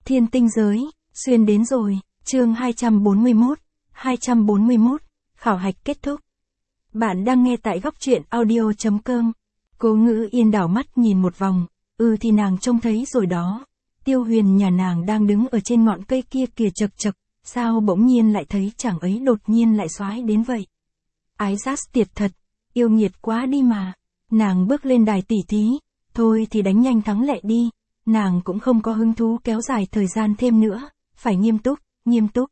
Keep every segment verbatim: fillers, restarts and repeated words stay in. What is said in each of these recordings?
Thiên tinh giới, xuyên đến rồi, chương hai trăm bốn mươi mốt, hai trăm bốn mươi mốt, khảo hạch kết thúc. Bạn đang nghe tại góc truyện audio chấm com. Cố Ngữ Yên đảo mắt nhìn một vòng, ừ thì nàng trông thấy rồi đó. Tiêu Huyền nhà nàng đang đứng ở trên ngọn cây kia kìa chật chật, sao bỗng nhiên lại thấy chàng ấy đột nhiên lại xoái đến vậy. Ái giác tiệt thật, yêu nghiệt quá đi mà. Nàng bước lên đài tỉ thí, thôi thì đánh nhanh thắng lẹ đi, nàng cũng không có hứng thú kéo dài thời gian thêm nữa, phải nghiêm túc, nghiêm túc.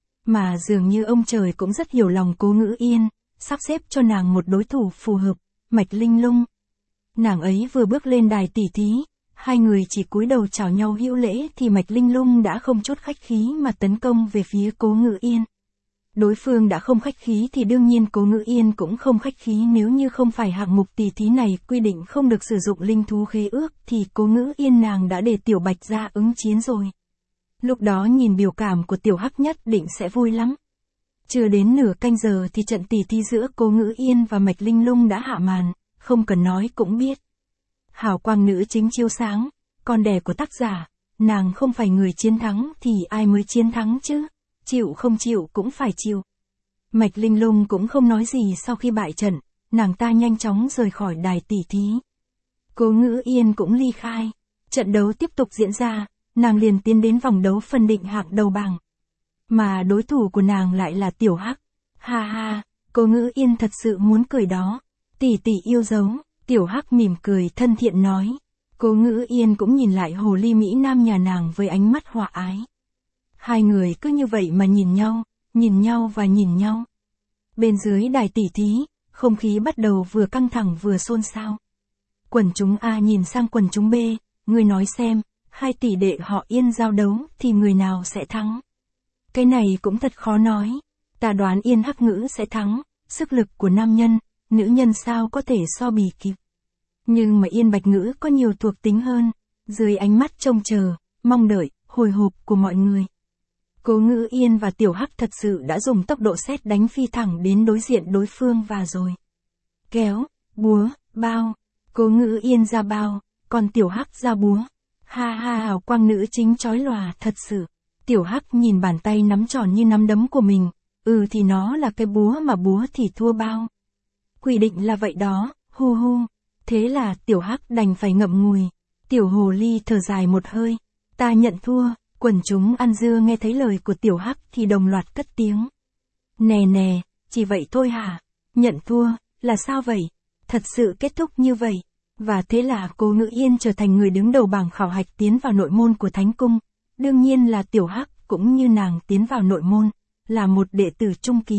Mà dường như ông trời cũng rất hiểu lòng Cố Ngữ Yên, sắp xếp cho nàng một đối thủ phù hợp, Mạch Linh Lung. Nàng ấy vừa bước lên đài tỉ thí, hai người chỉ cúi đầu chào nhau hữu lễ thì Mạch Linh Lung đã không chút khách khí mà tấn công về phía Cố Ngữ Yên. Đối phương đã không khách khí thì đương nhiên Cố Ngữ Yên cũng không khách khí, nếu như không phải hạng mục tỉ thí này quy định không được sử dụng linh thú khế ước thì Cố Ngữ Yên nàng đã để Tiểu Bạch ra ứng chiến rồi. Lúc đó nhìn biểu cảm của Tiểu Hắc nhất định sẽ vui lắm. Chưa đến nửa canh giờ thì trận tỉ thí giữa Cố Ngữ Yên và Mạch Linh Lung đã hạ màn, không cần nói cũng biết. Hào quang nữ chính chiếu sáng, con đẻ của tác giả, nàng không phải người chiến thắng thì ai mới chiến thắng chứ, chịu không chịu cũng phải chịu. Mạch Linh Lung cũng không nói gì sau khi bại trận, nàng ta nhanh chóng rời khỏi đài tỉ thí. Cố Ngữ Yên cũng ly khai, trận đấu tiếp tục diễn ra, nàng liền tiến đến vòng đấu phân định hạng đầu bảng. Mà đối thủ của nàng lại là Tiểu Hắc. Ha ha, Cố Ngữ Yên thật sự muốn cười đó. Tỷ tỷ yêu dấu, Tiểu Hắc mỉm cười thân thiện nói. Cố Ngữ Yên cũng nhìn lại hồ ly Mỹ Nam nhà nàng với ánh mắt hòa ái. Hai người cứ như vậy mà nhìn nhau, nhìn nhau và nhìn nhau. Bên dưới đài tỉ thí, không khí bắt đầu vừa căng thẳng vừa xôn xao. Quần chúng A nhìn sang quần chúng B, người nói xem, hai tỷ đệ họ Yên giao đấu thì người nào sẽ thắng? Cái này cũng thật khó nói. Ta đoán Yên Hắc Ngữ sẽ thắng, sức lực của nam nhân, nữ nhân sao có thể so bì kịp. Nhưng mà Yên Bạch Ngữ có nhiều thuộc tính hơn, dưới ánh mắt trông chờ, mong đợi, hồi hộp của mọi người. Cố Ngữ Yên và Tiểu Hắc thật sự đã dùng tốc độ sét đánh phi thẳng đến đối diện đối phương và rồi. Kéo, búa, bao, Cố Ngữ Yên ra bao, còn Tiểu Hắc ra búa. Ha ha, hào quang nữ chính chói lòa thật sự. Tiểu Hắc nhìn bàn tay nắm tròn như nắm đấm của mình, ừ thì nó là cái búa mà búa thì thua bao. Quy định là vậy đó, hu hu. Thế là Tiểu Hắc đành phải ngậm ngùi. Tiểu hồ ly thở dài một hơi, ta nhận thua. Quần chúng ăn dưa nghe thấy lời của Tiểu Hắc thì đồng loạt cất tiếng. Nè nè, chỉ vậy thôi hả? Nhận thua, là sao vậy? Thật sự kết thúc như vậy. Và thế là Cố Ngữ Yên trở thành người đứng đầu bảng khảo hạch tiến vào nội môn của Thánh Cung. Đương nhiên là Tiểu Hắc cũng như nàng tiến vào nội môn, là một đệ tử trung kỳ.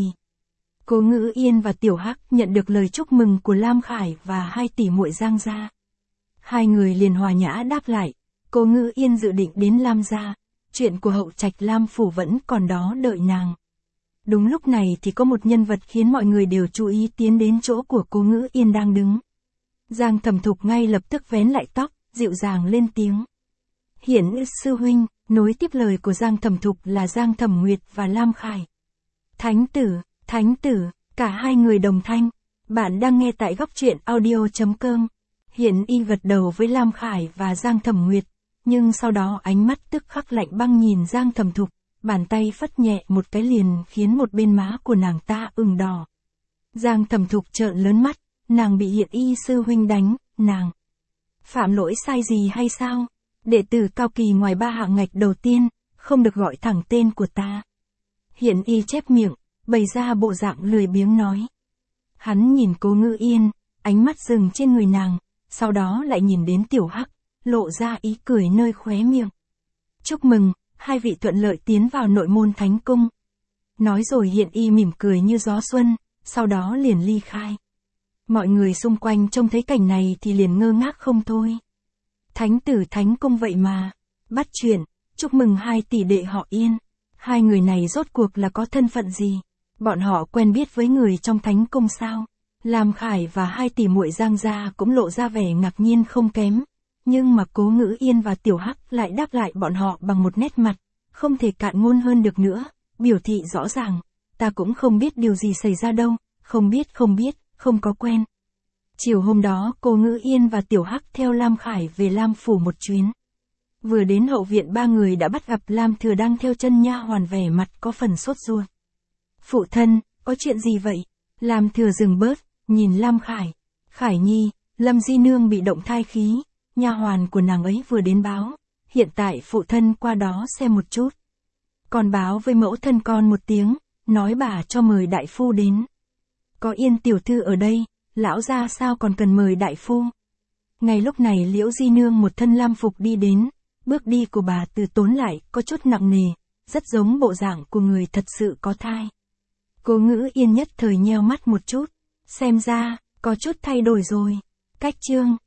Cố Ngữ Yên và Tiểu Hắc nhận được lời chúc mừng của Lam Khải và hai tỷ muội Giang gia. Hai người liền hòa nhã đáp lại. Cố Ngữ Yên dự định đến Lam gia. Chuyện của hậu trạch Lam phủ vẫn còn đó đợi nàng. Đúng lúc này thì có một nhân vật khiến mọi người đều chú ý tiến đến chỗ của Cố Ngữ Yên đang đứng. Giang Thẩm Thục ngay lập tức vén lại tóc, dịu dàng lên tiếng. Hiển sư huynh, nối tiếp lời của Giang Thẩm Thục là Giang Thẩm Nguyệt và Lam Khải. Thánh tử, thánh tử, cả hai người đồng thanh. Bạn đang nghe tại góc truyện audio chấm com. Hiển y gật đầu với Lam Khải và Giang Thẩm Nguyệt. Nhưng sau đó ánh mắt tức khắc lạnh băng nhìn Giang Thẩm Thục, bàn tay phất nhẹ một cái liền khiến một bên má của nàng ta ửng đỏ. Giang Thẩm Thục trợn lớn mắt, nàng bị Hiển y sư huynh đánh, nàng phạm lỗi sai gì hay sao? Đệ tử cao kỳ ngoài ba hạng ngạch đầu tiên, không được gọi thẳng tên của ta. Hiển y chép miệng, bày ra bộ dạng lười biếng nói. Hắn nhìn Cố Ngữ Yên, ánh mắt dừng trên người nàng, sau đó lại nhìn đến Tiểu Hắc, lộ ra ý cười nơi khóe miệng. Chúc mừng, hai vị thuận lợi tiến vào nội môn Thánh Cung. Nói rồi Hiển y mỉm cười như gió xuân, sau đó liền ly khai. Mọi người xung quanh trông thấy cảnh này thì liền ngơ ngác không thôi. Thánh tử Thánh Cung vậy mà. Bắt chuyện, chúc mừng hai tỷ đệ họ Yên. Hai người này rốt cuộc là có thân phận gì? Bọn họ quen biết với người trong Thánh Cung sao? Lam Khải và hai tỷ muội Giang gia cũng lộ ra vẻ ngạc nhiên không kém. Nhưng mà Cố Ngữ Yên và Tiểu Hắc lại đáp lại bọn họ bằng một nét mặt, không thể cạn ngôn hơn được nữa, biểu thị rõ ràng, ta cũng không biết điều gì xảy ra đâu, không biết không biết, không có quen. Chiều hôm đó Cố Ngữ Yên và Tiểu Hắc theo Lam Khải về Lam phủ một chuyến. Vừa đến hậu viện ba người đã bắt gặp Lam Thừa đang theo chân nha hoàn vẻ mặt có phần sốt ruột. Phụ thân, có chuyện gì vậy? Lam Thừa dừng bớt, nhìn Lam Khải. Khải Nhi, Lâm Di Nương bị động thai khí, nha hoàn của nàng ấy vừa đến báo, hiện tại phụ thân qua đó xem một chút. Còn báo với mẫu thân con một tiếng, nói bà cho mời đại phu đến. Có Yên tiểu thư ở đây, lão gia sao còn cần mời đại phu? Ngay lúc này Liễu Di Nương một thân lam phục đi đến, bước đi của bà từ tốn lại, có chút nặng nề, rất giống bộ dạng của người thật sự có thai. Cố Ngữ Yên nhất thời nheo mắt một chút, xem ra, có chút thay đổi rồi. Cách chương